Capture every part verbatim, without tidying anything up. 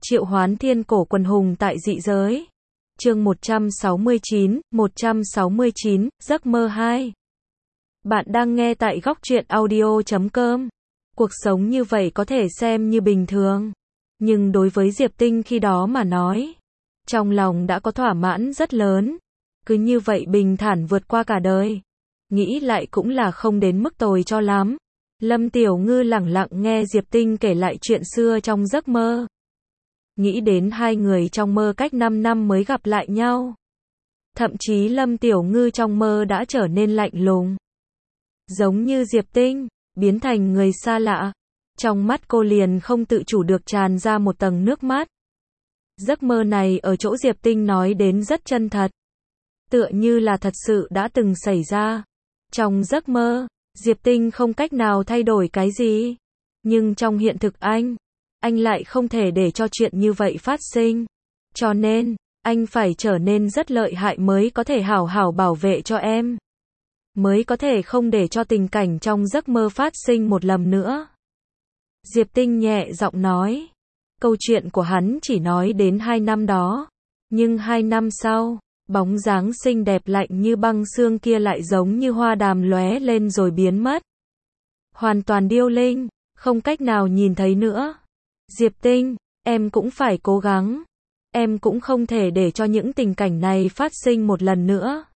Triệu hoán thiên cổ quần hùng tại dị giới. Chương một trăm sáu mươi chín, một trăm sáu mươi chín, giấc mơ hai. Bạn đang nghe tại góc truyện audio chấm com. Cuộc sống như vậy có thể xem như bình thường, nhưng đối với Diệp Tinh khi đó mà nói, trong lòng đã có thỏa mãn rất lớn. Cứ như vậy bình thản vượt qua cả đời, nghĩ lại cũng là không đến mức tồi cho lắm. Lâm Tiểu Ngư lẳng lặng nghe Diệp Tinh kể lại chuyện xưa trong giấc mơ. Nghĩ đến hai người trong mơ cách năm năm mới gặp lại nhau. Thậm chí Lâm Tiểu Ngư trong mơ đã trở nên lạnh lùng, giống như Diệp Tinh, biến thành người xa lạ. Trong mắt cô liền không tự chủ được tràn ra một tầng nước mắt. Giấc mơ này ở chỗ Diệp Tinh nói đến rất chân thật, tựa như là thật sự đã từng xảy ra. Trong giấc mơ, Diệp Tinh không cách nào thay đổi cái gì, nhưng trong hiện thực anh, anh lại không thể để cho chuyện như vậy phát sinh. Cho nên, anh phải trở nên rất lợi hại mới có thể hảo hảo bảo vệ cho em, mới có thể không để cho tình cảnh trong giấc mơ phát sinh một lần nữa. Diệp Tinh nhẹ giọng nói, câu chuyện của hắn chỉ nói đến hai năm đó, nhưng hai năm sau, bóng dáng xinh đẹp lạnh như băng xương kia lại giống như hoa đàm lóe lên rồi biến mất. Hoàn toàn điêu linh, không cách nào nhìn thấy nữa. Diệp Tinh, em cũng phải cố gắng. Em cũng không thể để cho những tình cảnh này phát sinh một lần nữa.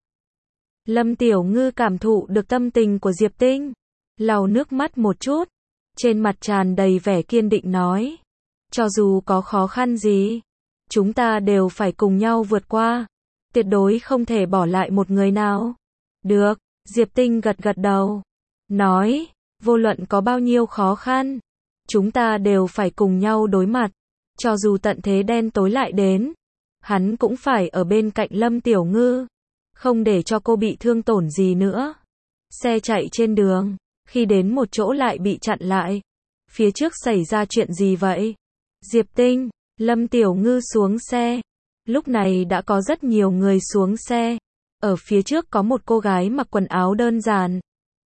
Lâm Tiểu Ngư cảm thụ được tâm tình của Diệp Tinh, lau nước mắt một chút, trên mặt tràn đầy vẻ kiên định nói, cho dù có khó khăn gì, chúng ta đều phải cùng nhau vượt qua, tuyệt đối không thể bỏ lại một người nào. Được, Diệp Tinh gật gật đầu, nói, vô luận có bao nhiêu khó khăn, chúng ta đều phải cùng nhau đối mặt, cho dù tận thế đen tối lại đến, hắn cũng phải ở bên cạnh Lâm Tiểu Ngư, không để cho cô bị thương tổn gì nữa. Xe chạy trên đường, khi đến một chỗ lại bị chặn lại. Phía trước xảy ra chuyện gì vậy? Diệp Tinh, Lâm Tiểu Ngư xuống xe. Lúc này đã có rất nhiều người xuống xe. Ở phía trước có một cô gái mặc quần áo đơn giản.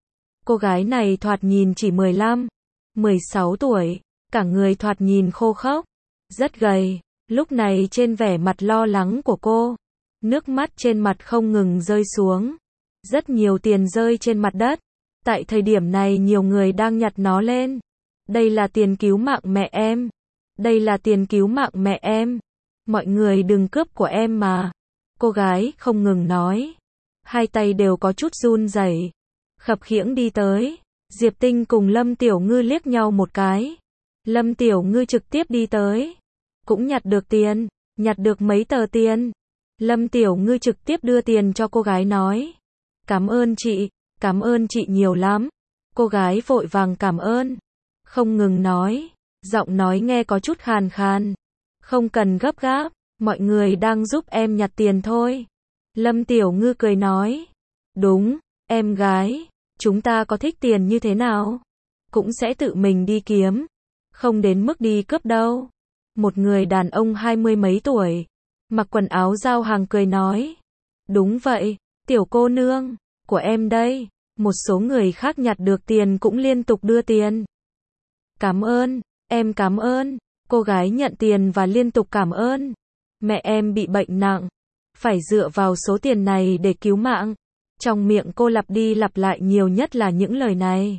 Cô gái này thoạt nhìn chỉ mười lăm, mười sáu tuổi, cả người thoạt nhìn khô khốc, rất gầy. Lúc này trên vẻ mặt lo lắng của cô, nước mắt trên mặt không ngừng rơi xuống. Rất nhiều tiền rơi trên mặt đất. Tại thời điểm này nhiều người đang nhặt nó lên. Đây là tiền cứu mạng mẹ em. Đây là tiền cứu mạng mẹ em. Mọi người đừng cướp của em mà. Cô gái không ngừng nói. Hai tay đều có chút run rẩy. Khập khiễng đi tới. Diệp Tinh cùng Lâm Tiểu Ngư liếc nhau một cái. Lâm Tiểu Ngư trực tiếp đi tới, cũng nhặt được tiền, nhặt được mấy tờ tiền. Lâm Tiểu Ngư trực tiếp đưa tiền cho cô gái nói, cảm ơn chị, cảm ơn chị nhiều lắm. Cô gái vội vàng cảm ơn, không ngừng nói, giọng nói nghe có chút khàn khàn. Không cần gấp gáp, mọi người đang giúp em nhặt tiền thôi. Lâm Tiểu Ngư cười nói, đúng, em gái, chúng ta có thích tiền như thế nào, cũng sẽ tự mình đi kiếm, không đến mức đi cướp đâu. Một người đàn ông hai mươi mấy tuổi, mặc quần áo giao hàng cười nói, đúng vậy, tiểu cô nương của em đây. Một số người khác nhặt được tiền cũng liên tục đưa tiền. Cảm ơn, em cảm ơn. Cô gái nhận tiền và liên tục cảm ơn. Mẹ em bị bệnh nặng, phải dựa vào số tiền này để cứu mạng. Trong miệng cô lặp đi lặp lại nhiều nhất là những lời này.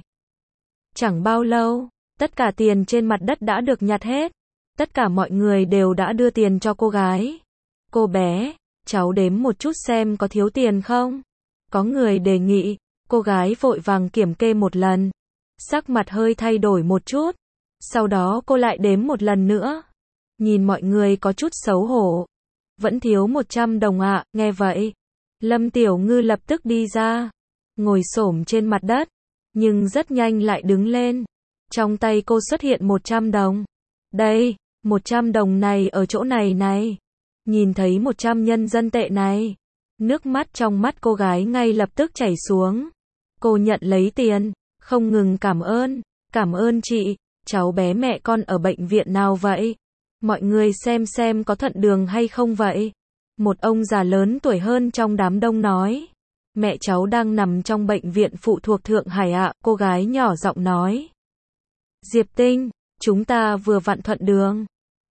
Chẳng bao lâu, tất cả tiền trên mặt đất đã được nhặt hết. Tất cả mọi người đều đã đưa tiền cho cô gái. Cô bé, cháu đếm một chút xem có thiếu tiền không? Có người đề nghị. Cô gái vội vàng kiểm kê một lần. Sắc mặt hơi thay đổi một chút. Sau đó cô lại đếm một lần nữa. Nhìn mọi người có chút xấu hổ. Vẫn thiếu một trăm đồng ạ, à, nghe vậy. Lâm Tiểu Ngư lập tức đi ra. Ngồi xổm trên mặt đất. Nhưng rất nhanh lại đứng lên. Trong tay cô xuất hiện một trăm đồng. Đây, một trăm đồng này ở chỗ này này. Nhìn thấy một trăm nhân dân tệ này. Nước mắt trong mắt cô gái ngay lập tức chảy xuống. Cô nhận lấy tiền, không ngừng cảm ơn. Cảm ơn chị, cháu bé mẹ con ở bệnh viện nào vậy? Mọi người xem xem có thuận đường hay không vậy? Một ông già lớn tuổi hơn trong đám đông nói. Mẹ cháu đang nằm trong bệnh viện phụ thuộc Thượng Hải ạ, cô gái nhỏ giọng nói. Diệp Tinh, chúng ta vừa vặn thuận đường.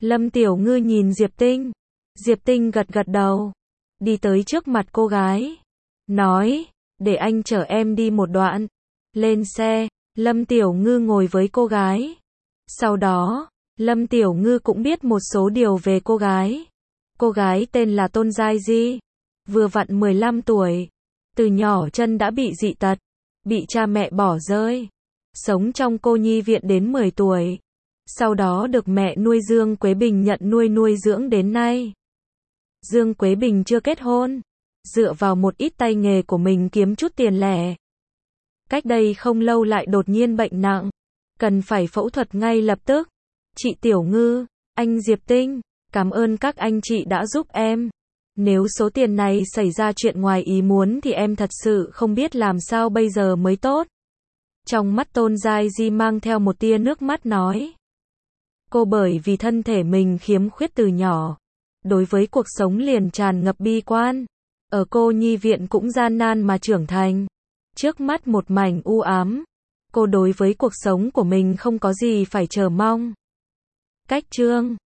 Lâm Tiểu Ngư nhìn Diệp Tinh. Diệp Tinh gật gật đầu. Đi tới trước mặt cô gái. Nói, để anh chở em đi một đoạn. Lên xe, Lâm Tiểu Ngư ngồi với cô gái. Sau đó, Lâm Tiểu Ngư cũng biết một số điều về cô gái. Cô gái tên là Tôn Giai Di. Vừa vặn mười lăm tuổi. Từ nhỏ chân đã bị dị tật. Bị cha mẹ bỏ rơi. Sống trong cô nhi viện đến mười tuổi. Sau đó được mẹ nuôi Dương Quế Bình nhận nuôi nuôi dưỡng đến nay. Dương Quế Bình chưa kết hôn. Dựa vào một ít tay nghề của mình kiếm chút tiền lẻ. Cách đây không lâu lại đột nhiên bệnh nặng. Cần phải phẫu thuật ngay lập tức. Chị Tiểu Ngư, anh Diệp Tinh, cảm ơn các anh chị đã giúp em. Nếu số tiền này xảy ra chuyện ngoài ý muốn thì em thật sự không biết làm sao bây giờ mới tốt. Trong mắt Tôn Giai Di mang theo một tia nước mắt nói. Cô bởi vì thân thể mình khiếm khuyết từ nhỏ. Đối với cuộc sống liền tràn ngập bi quan. Ở cô nhi viện cũng gian nan mà trưởng thành. Trước mắt một mảnh u ám. Cô đối với cuộc sống của mình không có gì phải chờ mong. Cách chương